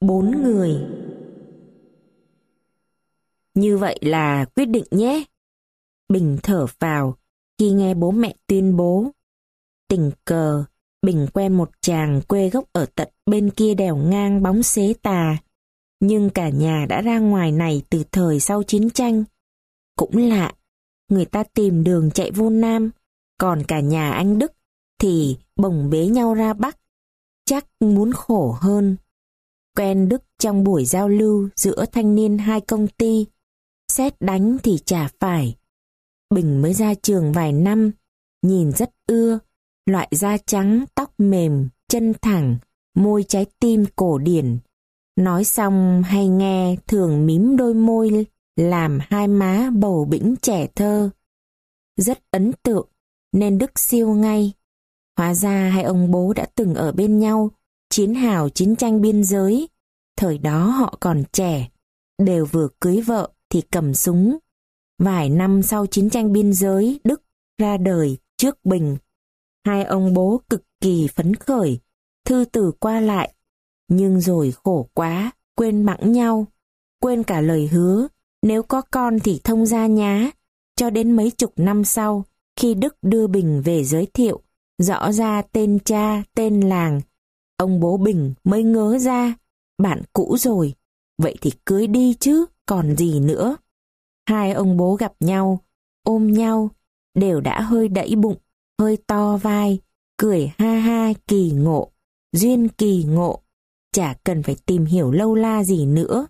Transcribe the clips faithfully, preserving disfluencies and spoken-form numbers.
Bốn người. Như vậy là quyết định nhé. Bình thở phào khi nghe bố mẹ tuyên bố. Tình cờ, Bình quen một chàng quê gốc ở tận bên kia đèo ngang bóng xế tà. Nhưng cả nhà đã ra ngoài này từ thời sau chiến tranh. Cũng lạ, người ta tìm đường chạy vô Nam, còn cả nhà anh Đức thì bồng bế nhau ra Bắc. Chắc muốn khổ hơn. Quen Đức trong buổi giao lưu giữa thanh niên hai công ty. Xét đánh thì chả phải. Bình mới ra trường vài năm, nhìn rất ưa, loại da trắng, tóc mềm, chân thẳng, môi trái tim cổ điển. Nói xong hay nghe thường mím đôi môi, làm hai má bầu bĩnh trẻ thơ. Rất ấn tượng, nên Đức siêu ngay. Hóa ra hai ông bố đã từng ở bên nhau, chiến hào chiến tranh biên giới. Thời đó họ còn trẻ, đều vừa cưới vợ thì cầm súng. Vài năm sau chiến tranh biên giới, Đức ra đời trước Bình. Hai ông bố cực kỳ phấn khởi, thư từ qua lại. Nhưng rồi khổ quá, quên bẵng nhau, quên cả lời hứa, nếu có con thì thông gia nhá. Cho đến mấy chục năm sau, khi Đức đưa Bình về giới thiệu, rõ ra tên cha, tên làng, ông bố Bình mới ngớ ra, bạn cũ rồi, vậy thì cưới đi chứ, còn gì nữa. Hai ông bố gặp nhau, ôm nhau, đều đã hơi đẫy bụng, hơi to vai, cười ha ha kỳ ngộ, duyên kỳ ngộ, chả cần phải tìm hiểu lâu la gì nữa.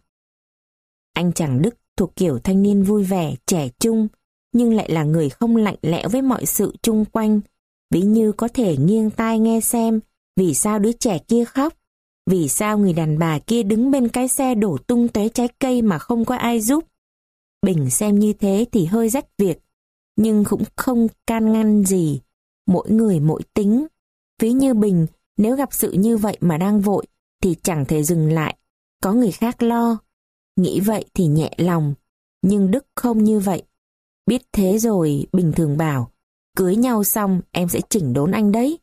Anh chàng Đức thuộc kiểu thanh niên vui vẻ, trẻ trung, nhưng lại là người không lạnh lẽo với mọi sự chung quanh, ví như có thể nghiêng tai nghe xem vì sao đứa trẻ kia khóc, vì sao người đàn bà kia đứng bên cái xe đổ tung tóe trái cây mà không có ai giúp. Bình xem như thế thì hơi rách việc, nhưng cũng không can ngăn gì, mỗi người mỗi tính. Ví như Bình, nếu gặp sự như vậy mà đang vội, thì chẳng thể dừng lại, có người khác lo. Nghĩ vậy thì nhẹ lòng, nhưng Đức không như vậy. Biết thế rồi, Bình thường bảo, cưới nhau xong em sẽ chỉnh đốn anh đấy.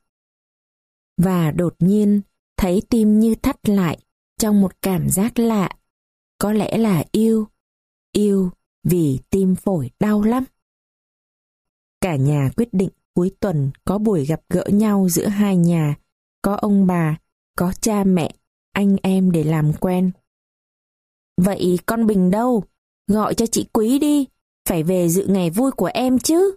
Và đột nhiên, thấy tim như thắt lại, trong một cảm giác lạ. Có lẽ là yêu, yêu vì tim phổi đau lắm. Cả nhà quyết định cuối tuần có buổi gặp gỡ nhau giữa hai nhà, có ông bà, có cha mẹ, anh em để làm quen. Vậy con Bình đâu? Gọi cho chị Quý đi, phải về dự ngày vui của em chứ.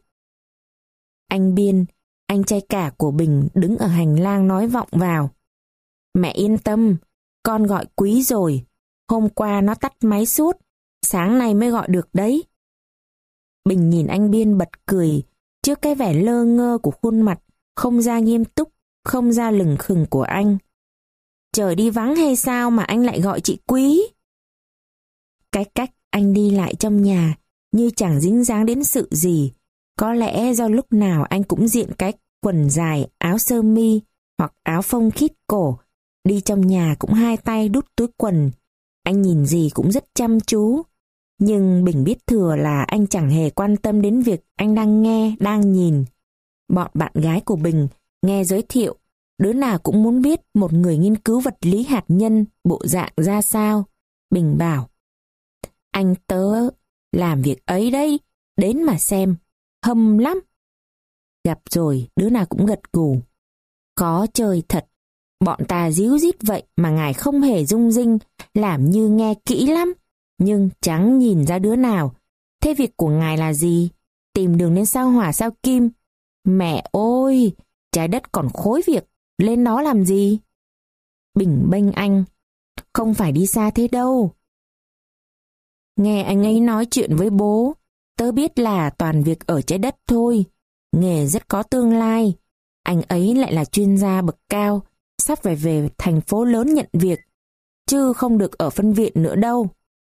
Anh Biên, anh trai cả của Bình đứng ở hành lang nói vọng vào. Mẹ yên tâm, con gọi Quý rồi, hôm qua nó tắt máy suốt, sáng nay mới gọi được đấy. Bình nhìn anh Biên bật cười, trước cái vẻ lơ ngơ của khuôn mặt, không ra nghiêm túc, không ra lừng khừng của anh. Trời đi vắng hay sao mà anh lại gọi chị Quý? Cái cách anh đi lại trong nhà như chẳng dính dáng đến sự gì, có lẽ do lúc nào anh cũng diện cái quần dài, áo sơ mi hoặc áo phông khít cổ, đi trong nhà cũng hai tay đút túi quần. Anh nhìn gì cũng rất chăm chú, nhưng Bình biết thừa là anh chẳng hề quan tâm đến việc anh đang nghe, đang nhìn. Bọn bạn gái của Bình nghe giới thiệu, đứa nào cũng muốn biết một người nghiên cứu vật lý hạt nhân bộ dạng ra sao. Bình bảo, anh tớ làm việc ấy đấy, đến mà xem, hâm lắm. Gặp rồi, đứa nào cũng gật gù. Có chơi thật, bọn ta díu dít vậy mà ngài không hề rung rinh, làm như nghe kỹ lắm, nhưng chẳng nhìn ra đứa nào. Thế việc của ngài là gì? Tìm đường lên sao Hỏa sao Kim? Mẹ ơi, trái đất còn khối việc, lên đó làm gì? Bình bênh anh, không phải đi xa thế đâu. Nghe anh ấy nói chuyện với bố, tớ biết là toàn việc ở trái đất thôi, nghề rất có tương lai. Anh ấy lại là chuyên gia bậc cao, sắp phải về thành phố lớn nhận việc, chứ không được ở phân viện nữa đâu.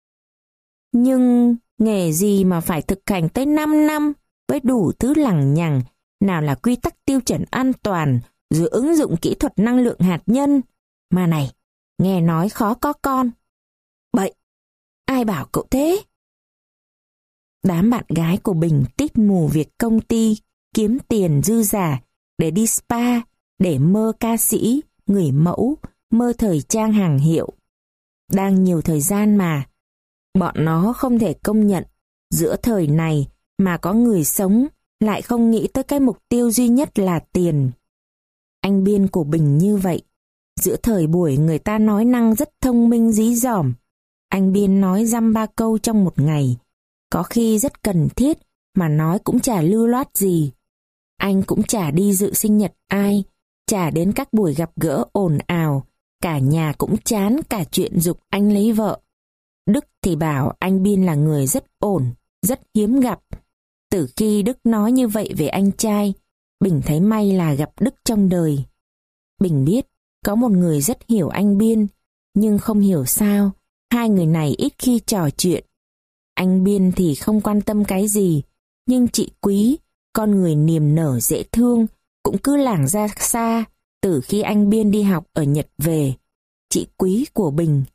Nhưng nghề gì mà phải thực hành tới năm năm với đủ thứ lằng nhằng, nào là quy tắc tiêu chuẩn an toàn, rồi ứng dụng kỹ thuật năng lượng hạt nhân. Mà này, nghe nói khó có con. Bậy, ai bảo cậu thế? Đám bạn gái của Bình tít mù việc công ty kiếm tiền dư giả để đi spa, để mơ ca sĩ, người mẫu, mơ thời trang hàng hiệu. đang nhiều thời gian mà. Bọn nó không thể công nhận giữa thời này mà có người sống lại không nghĩ tới cái mục tiêu duy nhất là tiền. Anh Biên của Bình như vậy. Giữa thời buổi người ta nói năng rất thông minh dí dỏm, anh Biên nói dăm ba câu trong một ngày. Có khi rất cần thiết mà nói cũng chả lưu loát gì. Anh cũng chả đi dự sinh nhật ai, chả đến các buổi gặp gỡ ồn ào. Cả nhà cũng chán cả chuyện giục anh lấy vợ. Đức thì bảo anh Biên là người rất ổn, rất hiếm gặp. Từ khi Đức nói như vậy về anh trai, Bình thấy may là gặp Đức trong đời. Bình biết có một người rất hiểu anh Biên, nhưng không hiểu sao hai người này ít khi trò chuyện. Anh Biên thì không quan tâm cái gì, nhưng chị Quý, con người niềm nở dễ thương, cũng cứ lảng ra xa từ khi anh Biên đi học ở Nhật về. Chị Quý của Bình.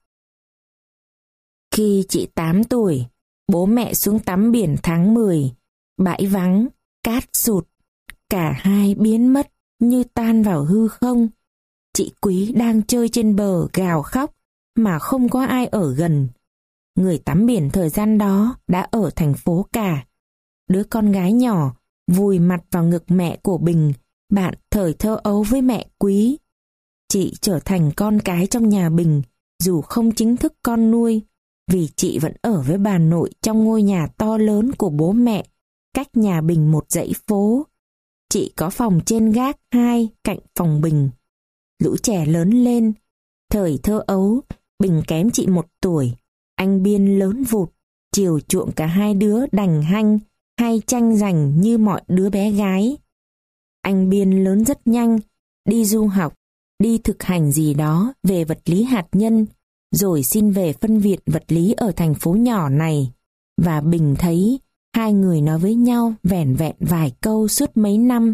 Khi chị tám tuổi, bố mẹ xuống tắm biển tháng mười, bãi vắng, cát sụt, cả hai biến mất như tan vào hư không. Chị Quý đang chơi trên bờ gào khóc mà không có ai ở gần. Người tắm biển thời gian đó đã ở thành phố cả. Đứa con gái nhỏ vùi mặt vào ngực mẹ của Bình, bạn thời thơ ấu với mẹ Quý. Chị trở thành con cái trong nhà Bình, dù không chính thức con nuôi, vì chị vẫn ở với bà nội trong ngôi nhà to lớn của bố mẹ, cách nhà Bình một dãy phố. Chị có phòng trên gác hai cạnh phòng Bình. Lũ trẻ lớn lên. Thời thơ ấu, Bình kém chị một tuổi. Anh Biên lớn vụt, chiều chuộng cả hai đứa đành hanh hay tranh giành như mọi đứa bé gái. Anh Biên lớn rất nhanh, đi du học, đi thực hành gì đó về vật lý hạt nhân, rồi xin về phân viện vật lý ở thành phố nhỏ này. Và Bình thấy hai người nói với nhau vẻn vẹn vài câu suốt mấy năm.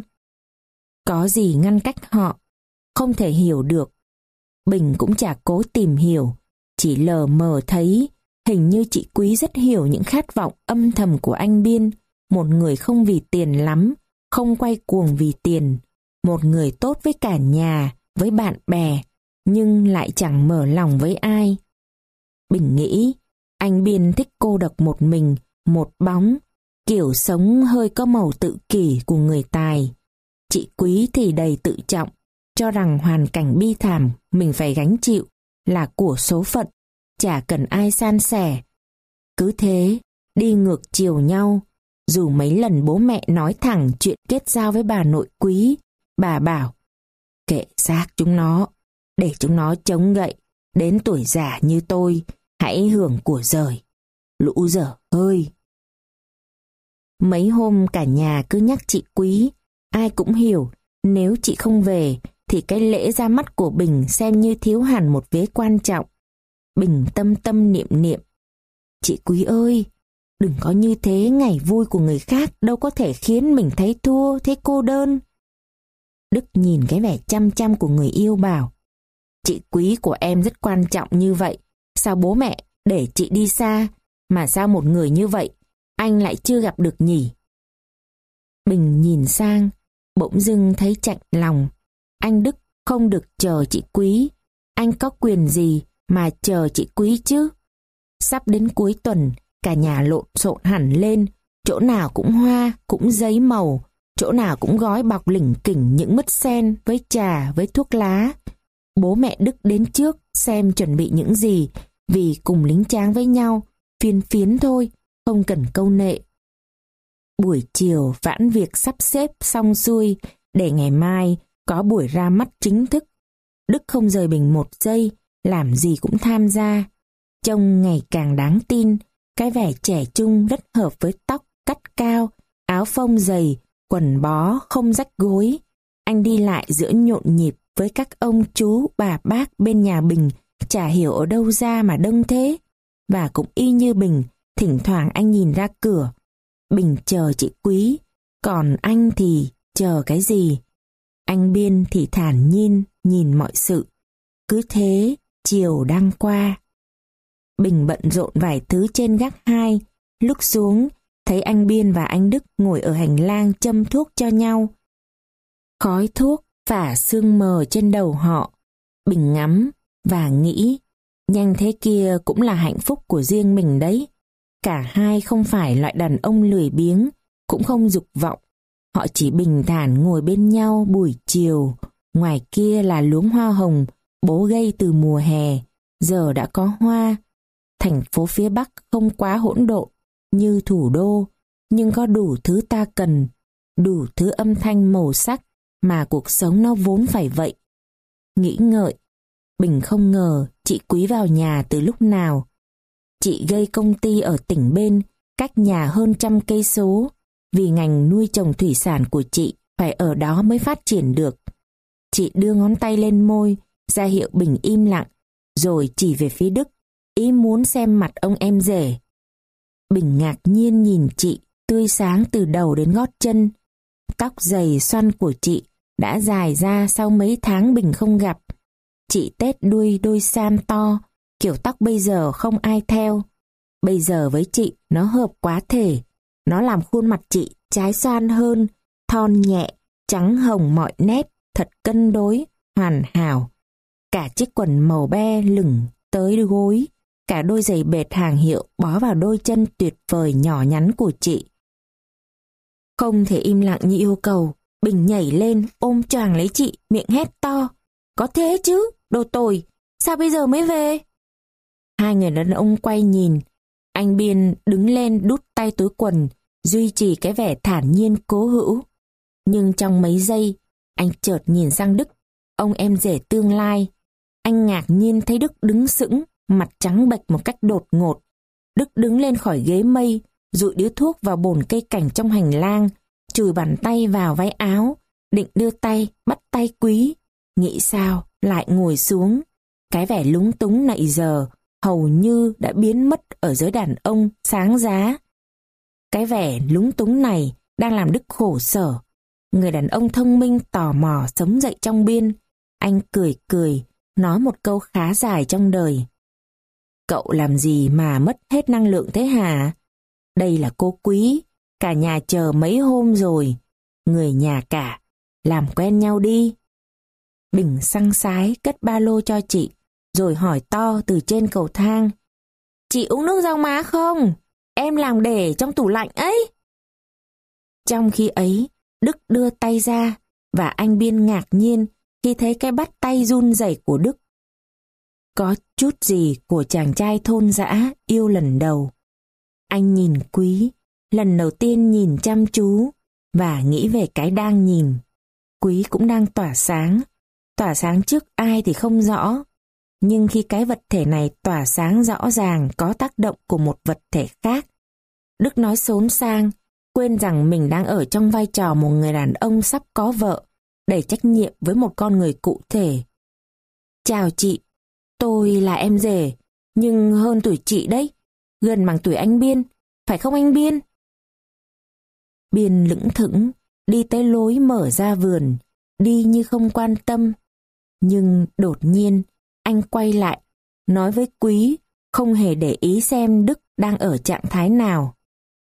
Có gì ngăn cách họ, không thể hiểu được. Bình cũng chả cố tìm hiểu, chỉ lờ mờ thấy hình như chị Quý rất hiểu những khát vọng âm thầm của anh Biên, một người không vì tiền lắm, không quay cuồng vì tiền, một người tốt với cả nhà, với bạn bè, nhưng lại chẳng mở lòng với ai. Bình nghĩ, anh Biên thích cô độc một mình, một bóng, kiểu sống hơi có màu tự kỷ của người tài. Chị Quý thì đầy tự trọng, cho rằng hoàn cảnh bi thảm mình phải gánh chịu là của số phận, chả cần ai san sẻ. Cứ thế, đi ngược chiều nhau, dù mấy lần bố mẹ nói thẳng chuyện kết giao với bà nội Quý, bà bảo, kệ xác chúng nó, để chúng nó chống gậy, đến tuổi già như tôi, hãy hưởng của rời. Lũ dở hơi. Mấy hôm cả nhà cứ nhắc chị Quý, ai cũng hiểu, nếu chị không về, thì cái lễ ra mắt của Bình xem như thiếu hẳn một vế quan trọng. Bình tâm tâm niệm niệm, chị Quý ơi, đừng có như thế, ngày vui của người khác đâu có thể khiến mình thấy thua, thấy cô đơn. Đức nhìn cái vẻ chăm chăm của người yêu bảo, chị Quý của em rất quan trọng như vậy, sao bố mẹ để chị đi xa, mà sao một người như vậy anh lại chưa gặp được nhỉ? Bình nhìn sang, bỗng dưng thấy chạnh lòng. Anh Đức không được chờ chị Quý, anh có quyền gì mà chờ chị Quý chứ? Sắp đến cuối tuần, cả nhà lộn xộn hẳn lên, chỗ nào cũng hoa, cũng giấy màu, chỗ nào cũng gói bọc lỉnh kỉnh những mứt sen với trà, với thuốc lá. Bố mẹ Đức đến trước xem chuẩn bị những gì, vì cùng lính tráng với nhau, phiên phiến thôi, không cần câu nệ. Buổi chiều vãn việc sắp xếp xong xuôi, để ngày mai có buổi ra mắt chính thức. Đức không rời Bình một giây, làm gì cũng tham gia. Trông ngày càng đáng tin, cái vẻ trẻ trung rất hợp với tóc cắt cao, áo phông dày, quần bó không rách gối. Anh đi lại giữa nhộn nhịp với các ông chú bà bác bên nhà Bình, chả hiểu ở đâu ra mà đông thế. Và cũng y như Bình, thỉnh thoảng anh nhìn ra cửa. Bình chờ chị Quý, còn anh thì chờ cái gì? Anh Biên thì thản nhiên nhìn mọi sự. Cứ thế, chiều đang qua. Bình bận rộn vài thứ trên gác hai, lúc xuống, thấy anh Biên và anh Đức ngồi ở hành lang châm thuốc cho nhau. Khói thuốc phả sương mờ trên đầu họ. Bình ngắm và nghĩ, Nhanh thế kia cũng là hạnh phúc của riêng mình đấy. Cả hai không phải loại đàn ông lười biếng, cũng không dục vọng. Họ chỉ bình thản ngồi bên nhau buổi chiều. Ngoài kia là luống hoa hồng, bố gây từ mùa hè, giờ đã có hoa. Thành phố phía Bắc không quá hỗn độn như thủ đô, nhưng có đủ thứ ta cần, đủ thứ âm thanh màu sắc mà cuộc sống nó vốn phải vậy. Nghĩ ngợi, Bình không ngờ chị Quý vào nhà từ lúc nào. Chị gây công ty ở tỉnh bên, cách nhà hơn trăm cây số, vì ngành nuôi trồng thủy sản của chị phải ở đó mới phát triển được. Chị đưa ngón tay lên môi, ra hiệu Bình im lặng, rồi chỉ về phía Đức, ý muốn xem mặt ông em rể. Bình ngạc nhiên nhìn chị, tươi sáng từ đầu đến gót chân. Tóc dày xoăn của chị đã dài ra sau mấy tháng Bình không gặp. Chị tết đuôi đôi sam to, kiểu tóc bây giờ không ai theo. Bây giờ với chị nó hợp quá thể, nó làm khuôn mặt chị trái xoan hơn, thon nhẹ, trắng hồng mọi nét, thật cân đối, hoàn hảo. Cả chiếc quần màu be lửng tới gối, cả đôi giày bệt hàng hiệu bó vào đôi chân tuyệt vời nhỏ nhắn của chị. Không thể im lặng như yêu cầu, Bình nhảy lên ôm choàng lấy chị, miệng hét to. Có thế chứ, đồ tồi, sao bây giờ mới về? Hai người đàn ông quay nhìn, anh Biên đứng lên đút tay túi quần, duy trì cái vẻ thản nhiên cố hữu. Nhưng trong mấy giây, anh chợt nhìn sang Đức, ông em rể tương lai. Anh ngạc nhiên thấy Đức đứng sững, mặt trắng bệch một cách đột ngột. Đức đứng lên khỏi ghế mây, dụi điếu thuốc vào bồn cây cảnh trong hành lang, chùi bàn tay vào váy áo, định đưa tay bắt tay Quý. Nghĩ sao, lại ngồi xuống. Cái vẻ lúng túng nãy giờ hầu như đã biến mất ở giới đàn ông sáng giá. Cái vẻ lúng túng này đang làm Đức khổ sở. Người đàn ông thông minh tò mò sống dậy trong Biên. Anh cười cười, nói một câu khá dài trong đời. Cậu làm gì mà mất hết năng lượng thế hả? Đây là cô Quý, cả nhà chờ mấy hôm rồi. Người nhà cả, làm quen nhau đi. Bình săng sái cất ba lô cho chị, rồi hỏi to từ trên cầu thang. Chị uống nước rau má không? Em làm để trong tủ lạnh ấy. Trong khi ấy, Đức đưa tay ra, và anh Biên ngạc nhiên khi thấy cái bắt tay run rẩy của Đức. Có chút gì của chàng trai thôn dã yêu lần đầu. Anh nhìn Quý, lần đầu tiên nhìn chăm chú, và nghĩ về cái đang nhìn. Quý cũng đang tỏa sáng. Tỏa sáng trước ai thì không rõ. Nhưng khi cái vật thể này tỏa sáng rõ ràng có tác động của một vật thể khác. Đức nói xốn sang, quên rằng mình đang ở trong vai trò một người đàn ông sắp có vợ, đầy trách nhiệm với một con người cụ thể. Chào chị, tôi là em rể, nhưng hơn tuổi chị đấy, gần bằng tuổi anh Biên, phải không anh Biên? Biên lững thững, đi tới lối mở ra vườn, đi như không quan tâm. Nhưng đột nhiên, anh quay lại, nói với Quý, không hề để ý xem Đức đang ở trạng thái nào.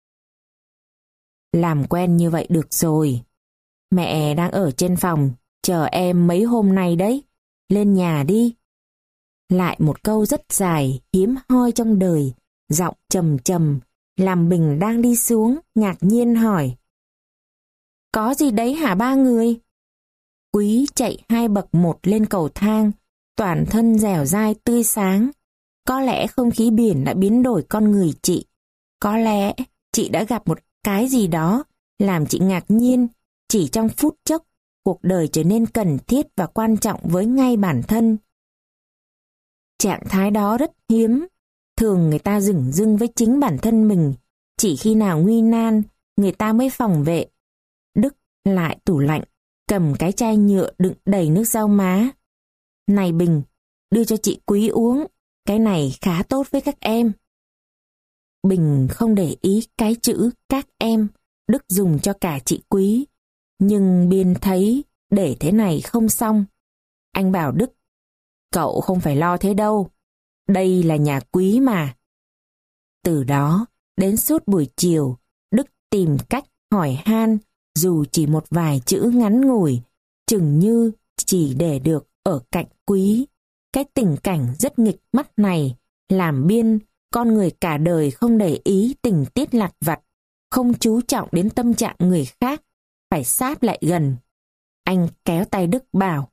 Làm quen như vậy được rồi. Mẹ đang ở trên phòng, chờ em mấy hôm nay đấy. Lên nhà đi. Lại một câu rất dài, hiếm hoi trong đời, giọng trầm trầm, làm Bình đang đi xuống, ngạc nhiên hỏi. Có gì đấy hả ba người? Quý chạy hai bậc một lên cầu thang, toàn thân dẻo dai tươi sáng. Có lẽ không khí biển đã biến đổi con người chị. Có lẽ chị đã gặp một cái gì đó làm chị ngạc nhiên. Chỉ trong phút chốc, cuộc đời trở nên cần thiết và quan trọng với ngay bản thân. Trạng thái đó rất hiếm. Thường người ta dửng dưng với chính bản thân mình. Chỉ khi nào nguy nan, người ta mới phòng vệ. Đức lại tủ lạnh, cầm cái chai nhựa đựng đầy nước rau má. Này Bình, đưa cho chị Quý uống, cái này khá tốt với các em. Bình không để ý cái chữ các em, Đức dùng cho cả chị Quý. Nhưng Biên thấy để thế này không xong. Anh bảo Đức, cậu không phải lo thế đâu, đây là nhà Quý mà. Từ đó, đến suốt buổi chiều, Đức tìm cách hỏi han, dù chỉ một vài chữ ngắn ngủi, chừng như chỉ để được ở cạnh Quý. Cái tình cảnh rất nghịch mắt này làm Biên, con người cả đời không để ý tình tiết lặt vặt, không chú trọng đến tâm trạng người khác, phải sáp lại gần. Anh kéo tay Đức bảo: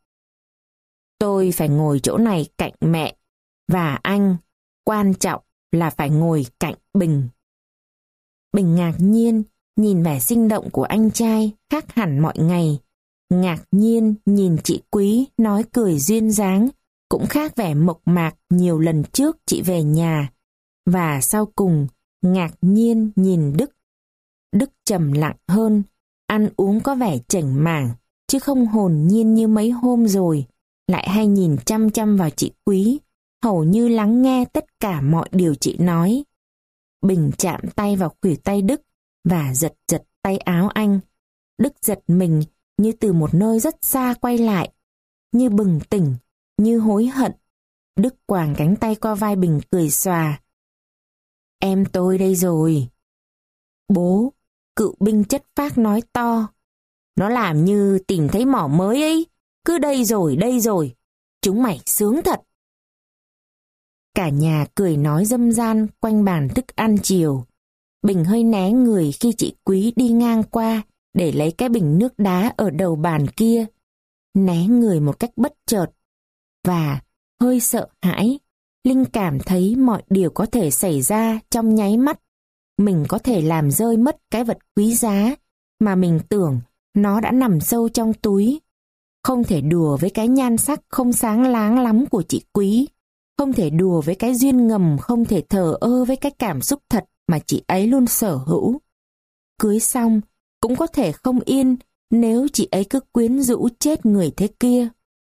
tôi phải ngồi chỗ này cạnh mẹ, và anh, quan trọng là phải ngồi cạnh Bình. Bình ngạc nhiên nhìn vẻ sinh động của anh trai khác hẳn mọi ngày. Ngạc nhiên nhìn chị Quý nói cười duyên dáng, cũng khác vẻ mộc mạc nhiều lần trước chị về nhà. Và sau cùng, ngạc nhiên nhìn Đức. Đức trầm lặng hơn, ăn uống có vẻ chảnh mảng, chứ không hồn nhiên như mấy hôm rồi, lại hay nhìn chăm chăm vào chị Quý, hầu như lắng nghe tất cả mọi điều chị nói. Bình chạm tay vào khuỷu tay Đức và giật giật tay áo anh. Đức giật mình như từ một nơi rất xa quay lại, như bừng tỉnh, như hối hận. Đức quàng cánh tay qua vai Bình cười xòa. Em tôi đây rồi. Bố, cựu binh chất phác nói to. Nó làm như tìm thấy mỏ mới ấy. Cứ đây rồi, đây rồi. Chúng mày sướng thật. Cả nhà cười nói râm ran quanh bàn thức ăn chiều. Bình hơi né người khi chị Quý đi ngang qua để lấy cái bình nước đá ở đầu bàn kia. Né người một cách bất chợt. Và hơi sợ hãi, Linh cảm thấy mọi điều có thể xảy ra trong nháy mắt. Mình có thể làm rơi mất cái vật quý giá mà mình tưởng nó đã nằm sâu trong túi. Không thể đùa với cái nhan sắc không sáng láng lắm của chị Quý. Không thể đùa với cái duyên ngầm, không thể thờ ơ với cái cảm xúc thật mà chị ấy luôn sở hữu. Cưới xong, cũng có thể không yên nếu chị ấy cứ quyến rũ chết người thế kia.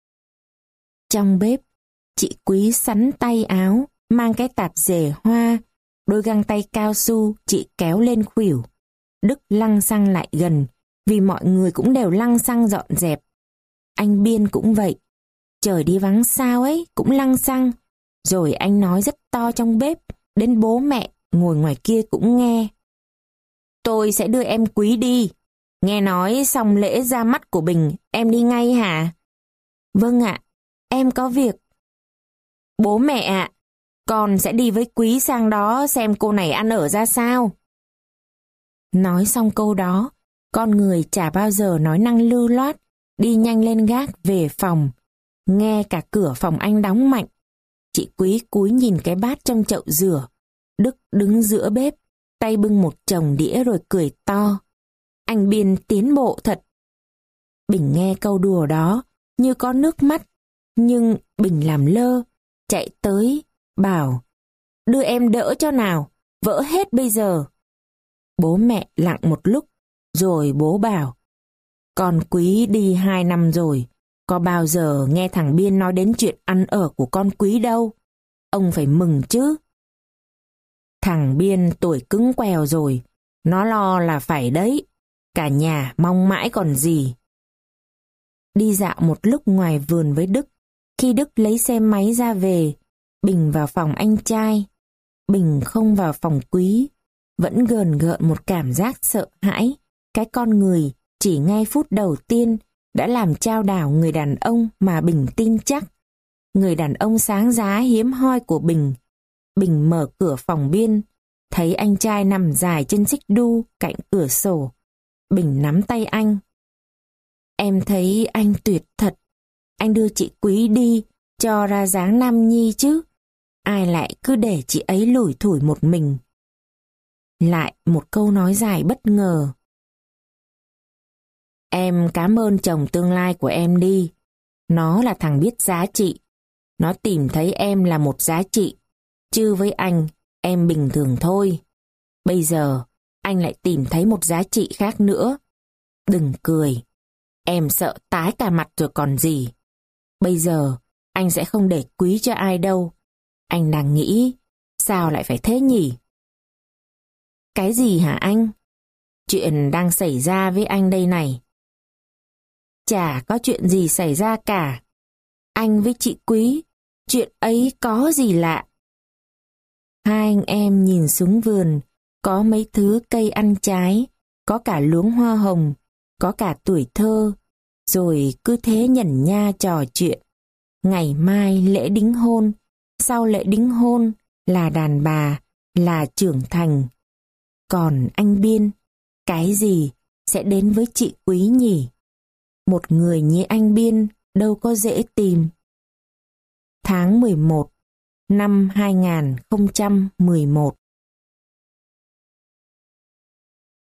Trong bếp, chị Quý sắn tay áo, mang cái tạp dề hoa, đôi găng tay cao su chị kéo lên khuỷu. Đức lăng xăng lại gần, vì mọi người cũng đều lăng xăng dọn dẹp. Anh Biên cũng vậy, trời đi vắng sao ấy, cũng lăng xăng. Rồi anh nói rất to trong bếp, đến bố mẹ ngồi ngoài kia cũng nghe. Tôi sẽ đưa em Quý đi. Nghe nói xong lễ ra mắt của Bình, em đi ngay hả? Vâng ạ, em có việc. Bố mẹ ạ, con sẽ đi với Quý sang đó xem cô này ăn ở ra sao. Nói xong câu đó, con người chả bao giờ nói năng lưu loát, đi nhanh lên gác về phòng. Nghe cả cửa phòng anh đóng mạnh. Chị Quý cúi nhìn cái bát trong chậu rửa. Đức đứng giữa bếp, tay bưng một chồng đĩa rồi cười to. Anh Biên tiến bộ thật. Bình nghe câu đùa đó như có nước mắt, nhưng Bình làm lơ, chạy tới, bảo, đưa em đỡ cho nào, vỡ hết bây giờ. Bố mẹ lặng một lúc, rồi bố bảo, con Quý đi hai năm rồi, có bao giờ nghe thằng Biên nói đến chuyện ăn ở của con Quý đâu. Ông phải mừng chứ. Thằng Biên tuổi cứng quèo rồi, nó lo là phải đấy, cả nhà mong mãi còn gì. Đi dạo một lúc ngoài vườn với Đức, khi Đức lấy xe máy ra về, Bình vào phòng anh trai. Bình không vào phòng Quý, vẫn gờn gợn một cảm giác sợ hãi. Cái con người chỉ ngay phút đầu tiên đã làm chao đảo người đàn ông mà Bình tin chắc. Người đàn ông sáng giá hiếm hoi của Bình. Bình mở cửa phòng Biên, thấy anh trai nằm dài trên xích đu cạnh cửa sổ. Bình nắm tay anh. Em thấy anh tuyệt thật. Anh đưa chị Quý đi, cho ra dáng nam nhi chứ. Ai lại cứ để chị ấy lủi thủi một mình. Lại một câu nói dài bất ngờ. Em cảm ơn chồng tương lai của em đi. Nó là thằng biết giá trị. Nó tìm thấy em là một giá trị. Chứ với anh, em bình thường thôi. Bây giờ, anh lại tìm thấy một giá trị khác nữa. Đừng cười. Em sợ tái cả mặt rồi còn gì. Bây giờ, anh sẽ không để Quý cho ai đâu. Anh đang nghĩ, sao lại phải thế nhỉ? Cái gì hả anh? Chuyện đang xảy ra với anh đây này. Chả có chuyện gì xảy ra cả. Anh với chị Quý, chuyện ấy có gì lạ. Hai anh em nhìn xuống vườn, có mấy thứ cây ăn trái, có cả luống hoa hồng, có cả tuổi thơ, rồi cứ thế nhẩn nha trò chuyện. Ngày mai lễ đính hôn, sau lễ đính hôn là đàn bà, là trưởng thành. Còn anh Biên, cái gì sẽ đến với chị Quý nhỉ? Một người như anh Biên đâu có dễ tìm. Tháng mười một năm hai nghìn không trăm mười một.